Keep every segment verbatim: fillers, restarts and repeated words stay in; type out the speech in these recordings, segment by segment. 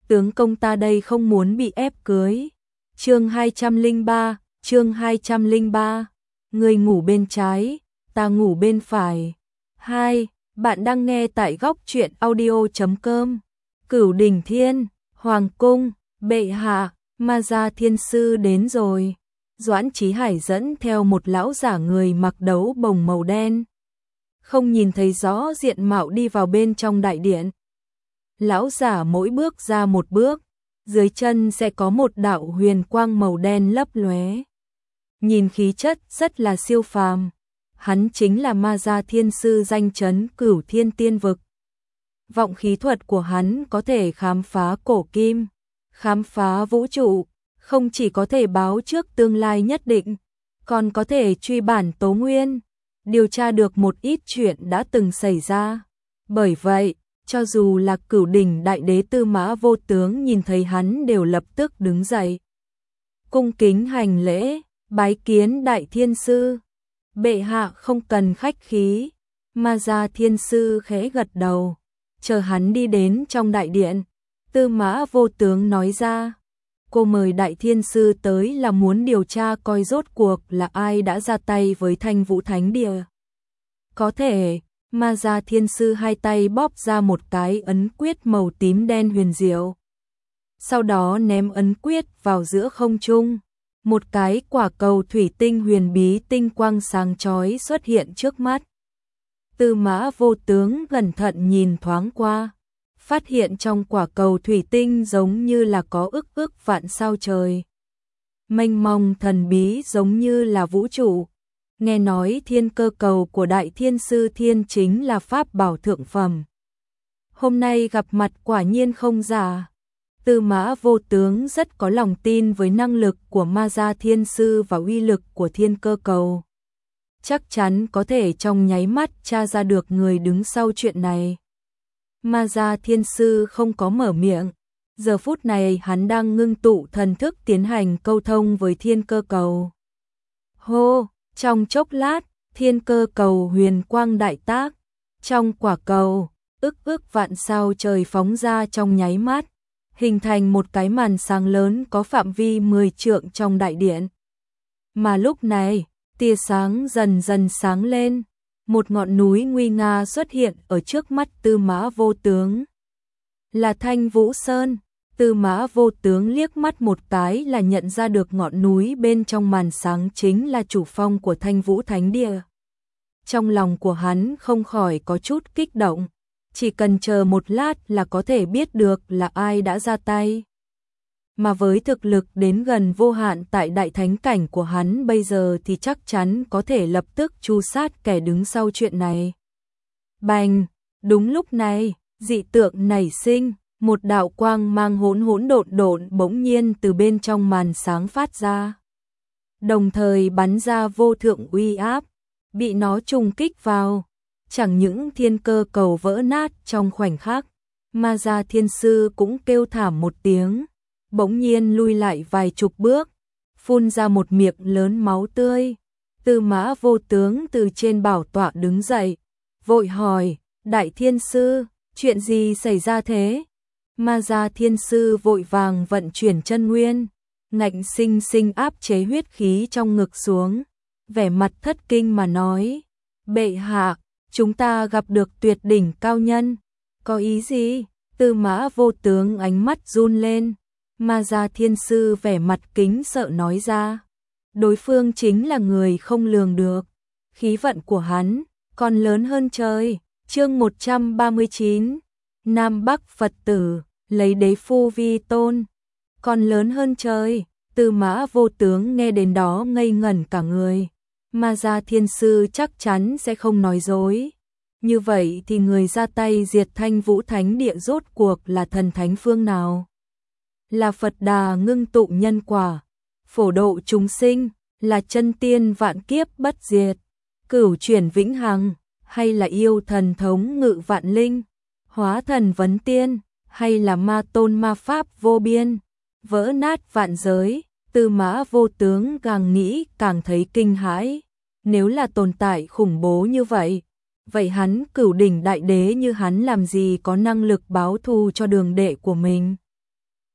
tướng công ta đây không muốn bị ép cưới. Chương hai trăm lẻ ba, chương hai trăm lẻ ba. Người ngủ bên trái, ta ngủ bên phải. Hai, bạn đang nghe tại góc truyện audio chấm com. Cửu Đỉnh Thiên, Hoàng cung, bệ hạ, Ma Gia Thiên Sư đến rồi. Doãn Chí Hải dẫn theo một lão giả người mặc đấu bồng màu đen. Không nhìn thấy rõ diện mạo đi vào bên trong đại điện. Lão giả mỗi bước ra một bước, dưới chân sẽ có một đạo huyền quang màu đen lấp lóe. Nhìn khí chất rất là siêu phàm. Hắn chính là Ma Gia Thiên Sư danh chấn Cửu Thiên Tiên Vực. Vọng khí thuật của hắn có thể khám phá cổ kim, khám phá vũ trụ, không chỉ có thể báo trước tương lai nhất định, còn có thể truy bản tố nguyên, điều tra được một ít chuyện đã từng xảy ra. Bởi vậy, cho dù là Cửu Đỉnh Đại Đế Tư Mã Vô Tướng nhìn thấy hắn đều lập tức đứng dậy. Cung kính hành lễ, bái kiến Đại Thiên Sư. Bệ hạ không cần khách khí. Ma Gia Thiên Sư khẽ gật đầu, chờ hắn đi đến trong đại điện. Tư Mã Vô Tướng nói ra, cô mời Đại Thiên Sư tới là muốn điều tra coi rốt cuộc là ai đã ra tay với Thanh Vũ Thánh Địa. Có thể. Ma Gia Thiên Sư hai tay bóp ra một cái ấn quyết màu tím đen huyền diệu. Sau đó ném ấn quyết vào giữa không trung. Một cái quả cầu thủy tinh huyền bí tinh quang sáng chói xuất hiện trước mắt. Tư Mã Vô Tướng cẩn thận nhìn thoáng qua, phát hiện trong quả cầu thủy tinh giống như là có ức ức vạn sao trời. Mênh mông thần bí giống như là vũ trụ. Nghe nói thiên cơ cầu của Đại Thiên Sư Thiên chính là pháp bảo thượng phẩm. Hôm nay gặp mặt quả nhiên không giả. Tư Mã Vô Tướng rất có lòng tin với năng lực của Ma Gia Thiên Sư và uy lực của thiên cơ cầu. Chắc chắn có thể trong nháy mắt tra ra được người đứng sau chuyện này. Ma Gia Thiên Sư không có mở miệng. Giờ phút này hắn đang ngưng tụ thần thức tiến hành câu thông với thiên cơ cầu. Hô! Trong chốc lát, thiên cơ cầu huyền quang đại tác. Trong quả cầu, ức ức vạn sao trời phóng ra trong nháy mắt, hình thành một cái màn sáng lớn có phạm vi mười trượng trong đại điện. Mà lúc này, tia sáng dần dần sáng lên, một ngọn núi nguy nga xuất hiện ở trước mắt Tư Mã Vô Tướng. Là Thanh Vũ Sơn. Tư Mã Vô Tướng liếc mắt một cái là nhận ra được ngọn núi bên trong màn sáng chính là chủ phong của Thanh Vũ Thánh Địa. Trong lòng của hắn không khỏi có chút kích động, chỉ cần chờ một lát là có thể biết được là ai đã ra tay. Mà với thực lực đến gần vô hạn tại đại thánh cảnh của hắn bây giờ thì chắc chắn có thể lập tức tru sát kẻ đứng sau chuyện này. Bành! Đúng lúc này, dị tượng nảy sinh. Một đạo quang mang hỗn hỗn độn độn bỗng nhiên từ bên trong màn sáng phát ra. Đồng thời bắn ra vô thượng uy áp, bị nó trùng kích vào. Chẳng những thiên cơ cầu vỡ nát trong khoảnh khắc, Ma Gia Thiên Sư cũng kêu thảm một tiếng, bỗng nhiên lui lại vài chục bước, phun ra một miệng lớn máu tươi. Tư Mã Vô Tướng từ trên bảo tọa đứng dậy, vội hỏi, Đại Thiên Sư, chuyện gì xảy ra thế? Ma Gia Thiên Sư vội vàng vận chuyển chân nguyên, ngạnh sinh sinh áp chế huyết khí trong ngực xuống, vẻ mặt thất kinh mà nói, bệ hạ, chúng ta gặp được tuyệt đỉnh cao nhân. Có ý gì? Tư Mã Vô Tướng ánh mắt run lên. Ma Gia Thiên Sư vẻ mặt kính sợ nói ra, đối phương chính là người không lường được, khí vận của hắn còn lớn hơn trời. Chương một trăm ba mươi chín, Nam Bắc Phật tử lấy đế phu vi tôn, còn lớn hơn trời. Tư Mã Vô Tướng nghe đến đó ngây ngẩn cả người. Ma Gia Thiên Sư chắc chắn sẽ không nói dối. Như vậy thì người ra tay diệt Thanh Vũ Thánh Địa rốt cuộc là thần thánh phương nào? Là Phật Đà ngưng tụ nhân quả, phổ độ chúng sinh, là chân tiên vạn kiếp bất diệt, cửu chuyển vĩnh hằng, hay là yêu thần thống ngự vạn linh, hóa thần vấn tiên, hay là ma tôn ma pháp vô biên, vỡ nát vạn giới? Tư Mã Vô Tướng càng nghĩ càng thấy kinh hãi. Nếu là tồn tại khủng bố như vậy, vậy hắn Cửu Đỉnh Đại Đế như hắn làm gì có năng lực báo thù cho đường đệ của mình?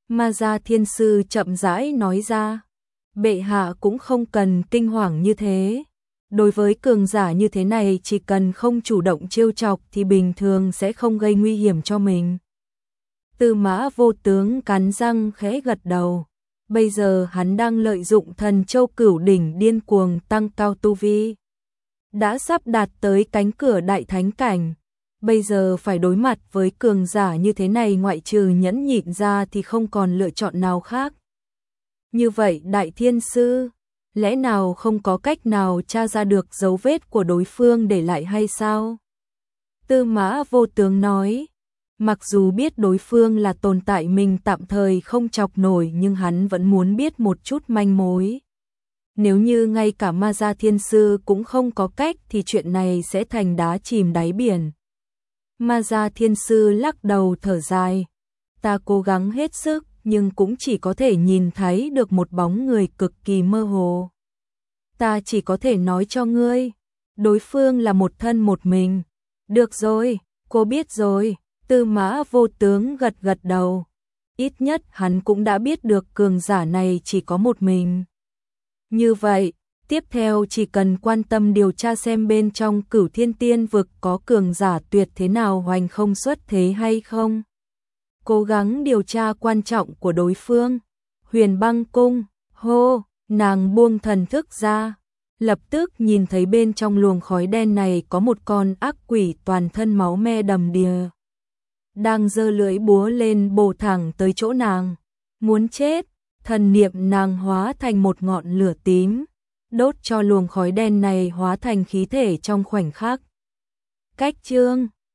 Ma Gia Thiên Sư chậm rãi nói ra. Bệ hạ cũng không cần kinh hoàng như thế. Đối với cường giả như thế này chỉ cần không chủ động trêu chọc thì bình thường sẽ không gây nguy hiểm cho mình. Tư Mã Vô Tướng cắn răng khẽ gật đầu. Bây giờ hắn đang lợi dụng thần châu cửu đỉnh điên cuồng tăng cao tu vi. Đã sắp đạt tới cánh cửa đại thánh cảnh. Bây giờ phải đối mặt với cường giả như thế này ngoại trừ nhẫn nhịn ra thì không còn lựa chọn nào khác. Như vậy Đại Thiên Sư, lẽ nào không có cách nào tra ra được dấu vết của đối phương để lại hay sao? Tư Mã Vô Tướng nói, mặc dù biết đối phương là tồn tại mình tạm thời không chọc nổi nhưng hắn vẫn muốn biết một chút manh mối. Nếu như ngay cả Ma Gia Thiên Sư cũng không có cách thì chuyện này sẽ thành đá chìm đáy biển. Ma Gia Thiên Sư lắc đầu thở dài. Ta cố gắng hết sức nhưng cũng chỉ có thể nhìn thấy được một bóng người cực kỳ mơ hồ. Ta chỉ có thể nói cho ngươi, đối phương là một thân một mình. Được rồi, cô biết rồi. Tư Mã Vô Tướng gật gật đầu. Ít nhất hắn cũng đã biết được cường giả này chỉ có một mình. Như vậy, tiếp theo chỉ cần quan tâm điều tra xem bên trong Cửu Thiên Tiên vực có cường giả tuyệt thế nào hoành không xuất thế hay không. Cố gắng điều tra quan trọng của đối phương. Huyền Băng Cung, hô, nàng buông thần thức ra. Lập tức nhìn thấy bên trong luồng khói đen này có một con ác quỷ toàn thân máu me đầm đìa. Đang giơ lưỡi búa lên bổ thẳng tới chỗ nàng. Muốn chết, thần niệm nàng hóa thành một ngọn lửa tím. Đốt cho luồng khói đen này hóa thành khí thể trong khoảnh khắc. Cách chương